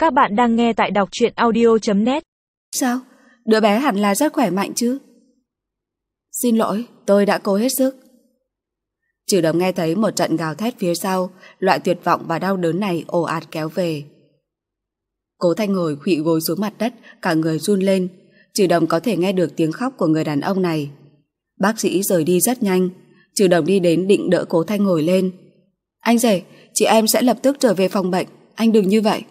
Các bạn đang nghe tại đọc truyện audio.net. Sao? Đứa bé hẳn là rất khỏe mạnh chứ? Xin lỗi, tôi đã cố hết sức. Trừ Đồng nghe thấy một trận gào thét phía sau, loại tuyệt vọng và đau đớn này ồ ạt kéo về. Cố Thanh ngồi khuỵu gối xuống mặt đất, cả người run lên. Trừ Đồng có thể nghe được tiếng khóc của người đàn ông này. Bác sĩ rời đi rất nhanh. Trừ Đồng đi đến định đỡ Cố Thanh ngồi lên. Anh rể, chị em sẽ lập tức trở về phòng bệnh, anh đừng như vậy.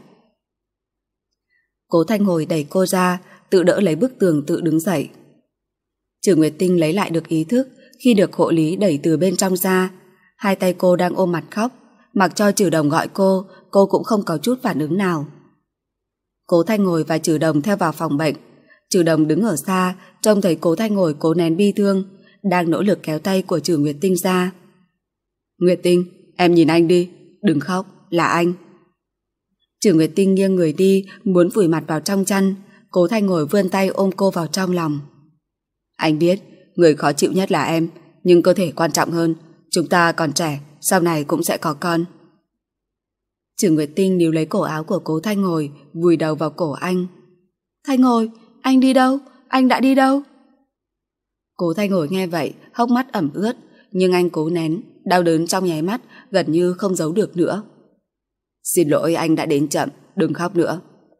Cố Thanh ngồi đẩy cô ra, tự đỡ lấy bức tường tự đứng dậy. Trừ Nguyệt Tinh lấy lại được ý thức khi được hộ lý đẩy từ bên trong ra. Hai tay cô đang ôm mặt khóc, mặc cho Trừ Đồng gọi cô cũng không có chút phản ứng nào. Cố Thanh ngồi và Trừ Đồng theo vào phòng bệnh. Trừ Đồng đứng ở xa, trông thấy Cố Thanh ngồi cố nén bi thương, đang nỗ lực kéo tay của Trừ Nguyệt Tinh ra. Nguyệt Tinh, em nhìn anh đi, đừng khóc, là anh. Trừ Nguyệt Tinh nghiêng người đi, muốn vùi mặt vào trong chăn. Cố Thanh ngồi vươn tay ôm cô vào trong lòng. Anh biết, người khó chịu nhất là em, nhưng cơ thể quan trọng hơn. Chúng ta còn trẻ, sau này cũng sẽ có con. Trừ Nguyệt Tinh níu lấy cổ áo của Cố Thanh ngồi, vùi đầu vào cổ anh. Thanh ngồi, anh đi đâu? Anh đã đi đâu? Cố Thanh ngồi nghe vậy, hốc mắt ẩm ướt, nhưng anh cố nén, đau đớn trong nháy mắt gần như không giấu được nữa. Xin lỗi, anh đã đến chậm, đừng khóc nữa.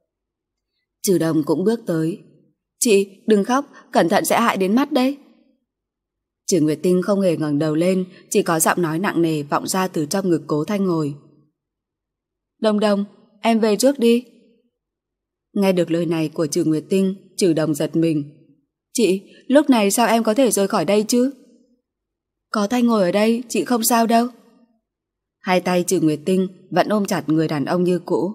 Trừ Đồng cũng bước tới. Chị, đừng khóc, cẩn thận sẽ hại đến mắt đấy. Trừ Nguyệt Tinh không hề ngẩng đầu lên, chỉ có giọng nói nặng nề vọng ra từ trong ngực Cố Thanh ngồi. Đồng Đồng, em về trước đi. Nghe được lời này của Trừ Nguyệt Tinh, Trừ Đồng giật mình. Chị, lúc này sao em có thể rời khỏi đây chứ? Có Thanh ngồi ở đây, chị không sao đâu. Hai tay Trừ Nguyệt Tinh vẫn ôm chặt người đàn ông như cũ.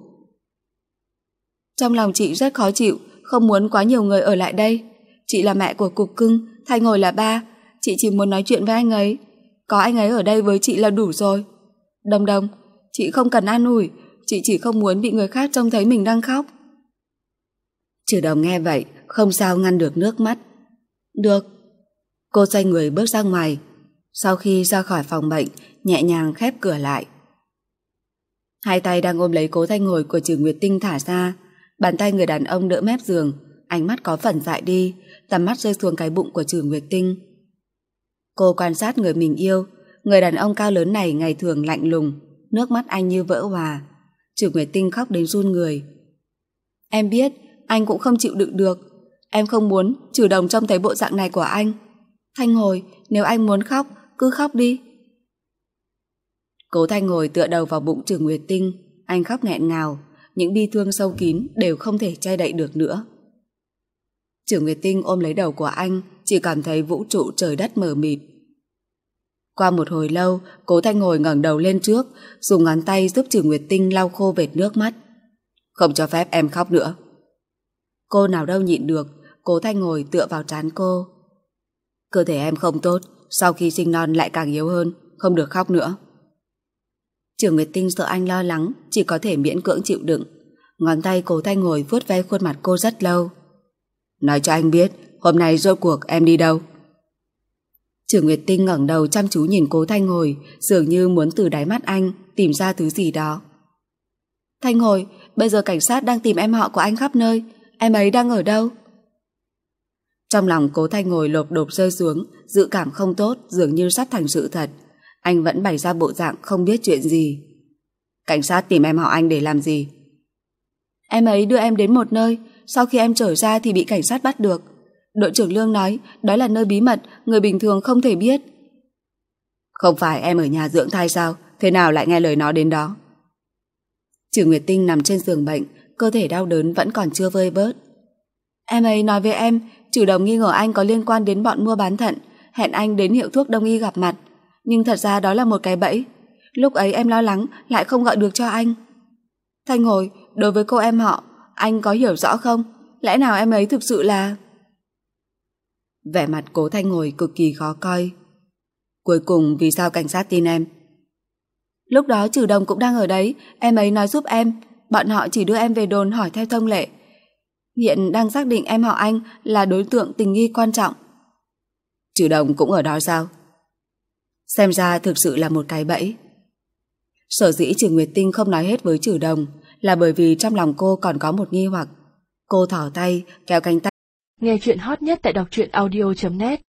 Trong lòng chị rất khó chịu, không muốn quá nhiều người ở lại đây. Chị là mẹ của Cục Cưng, Thanh ngồi là ba. Chị chỉ muốn nói chuyện với anh ấy. Có anh ấy ở đây với chị là đủ rồi. Đồng Đồng, chị không cần an ủi, chị chỉ không muốn bị người khác trông thấy mình đang khóc. Trừ Đồng nghe vậy, không sao ngăn được nước mắt. Được. Cô xoay người bước ra ngoài. Sau khi ra khỏi phòng bệnh, nhẹ nhàng khép cửa lại. Hai tay đang ôm lấy Cố Thanh ngồi của Trừ Nguyệt Tinh thả ra. Bàn tay người đàn ông đỡ mép giường, ánh mắt có phần dại đi, tầm mắt rơi xuống cái bụng của Trừ Nguyệt Tinh. Cô quan sát người mình yêu. Người đàn ông cao lớn này ngày thường lạnh lùng, nước mắt anh như vỡ hòa. Trừ Nguyệt Tinh khóc đến run người. Em biết, anh cũng không chịu đựng được. Em không muốn Trừ Đồng trông thấy bộ dạng này của anh. Thanh ngồi, nếu anh muốn khóc, cứ khóc đi. Cố Thanh ngồi tựa đầu vào bụng Trừ Nguyệt Tinh. Anh khóc nghẹn ngào, những bi thương sâu kín đều không thể che đậy được nữa. Trừ Nguyệt Tinh ôm lấy đầu của anh, chỉ cảm thấy vũ trụ trời đất mờ mịt. Qua một hồi lâu, Cố Thanh ngồi ngẩng đầu lên trước, dùng ngón tay giúp Trừ Nguyệt Tinh lau khô vệt nước mắt. Không cho phép em khóc nữa. Cô nào đâu nhịn được, Cố Thanh ngồi tựa vào trán cô. Cơ thể em không tốt, sau khi sinh non lại càng yếu hơn, không được khóc nữa. Trừ Nguyệt Tinh sợ anh lo lắng, chỉ có thể miễn cưỡng chịu đựng. Ngón tay Cố Thanh ngồi vuốt ve khuôn mặt cô rất lâu. Nói cho anh biết, hôm nay rốt cuộc em đi đâu? Trừ Nguyệt Tinh ngẩng đầu chăm chú nhìn Cố Thanh ngồi, dường như muốn từ đáy mắt anh tìm ra thứ gì đó. Thanh ngồi, bây giờ cảnh sát đang tìm em họ của anh khắp nơi. Em ấy đang ở đâu? Trong lòng Cố Thanh ngồi lộp đột rơi xuống, dự cảm không tốt dường như sắp thành sự thật. Anh vẫn bày ra bộ dạng không biết chuyện gì. Cảnh sát tìm em họ anh để làm gì? Em ấy đưa em đến một nơi, sau khi em trở ra thì bị cảnh sát bắt được. Đội trưởng Lương nói đó là nơi bí mật, người bình thường không thể biết. Không phải em ở nhà dưỡng thai sao? Thế nào lại nghe lời nó đến đó? Trừ Nguyệt Tinh nằm trên giường bệnh, cơ thể đau đớn vẫn còn chưa vơi bớt. Em ấy nói với em, Trừ Đồng nghi ngờ anh có liên quan đến bọn mua bán thận, hẹn anh đến hiệu thuốc đông y gặp mặt. Nhưng thật ra đó là một cái bẫy. Lúc ấy em lo lắng lại không gọi được cho anh. Thanh ngồi, đối với cô em họ, anh có hiểu rõ không? Lẽ nào em ấy thực sự là... Vẻ mặt Cố Thanh ngồi cực kỳ khó coi. Cuối cùng vì sao cảnh sát tin em? Lúc đó Trừ Đồng cũng đang ở đấy, em ấy nói giúp em. Bọn họ chỉ đưa em về đồn hỏi theo thông lệ. Hiện đang xác định em họ anh là đối tượng tình nghi quan trọng. Trừ Đồng cũng ở đó sao? Xem ra thực sự là một cái bẫy. Sở dĩ Trừ Nguyệt Tinh không nói hết với Trừ Đồng là bởi vì trong lòng cô còn có một nghi hoặc. Cô thỏ tay, kéo cánh tay. Nghe chuyện hot nhất tại đọc truyện audio.net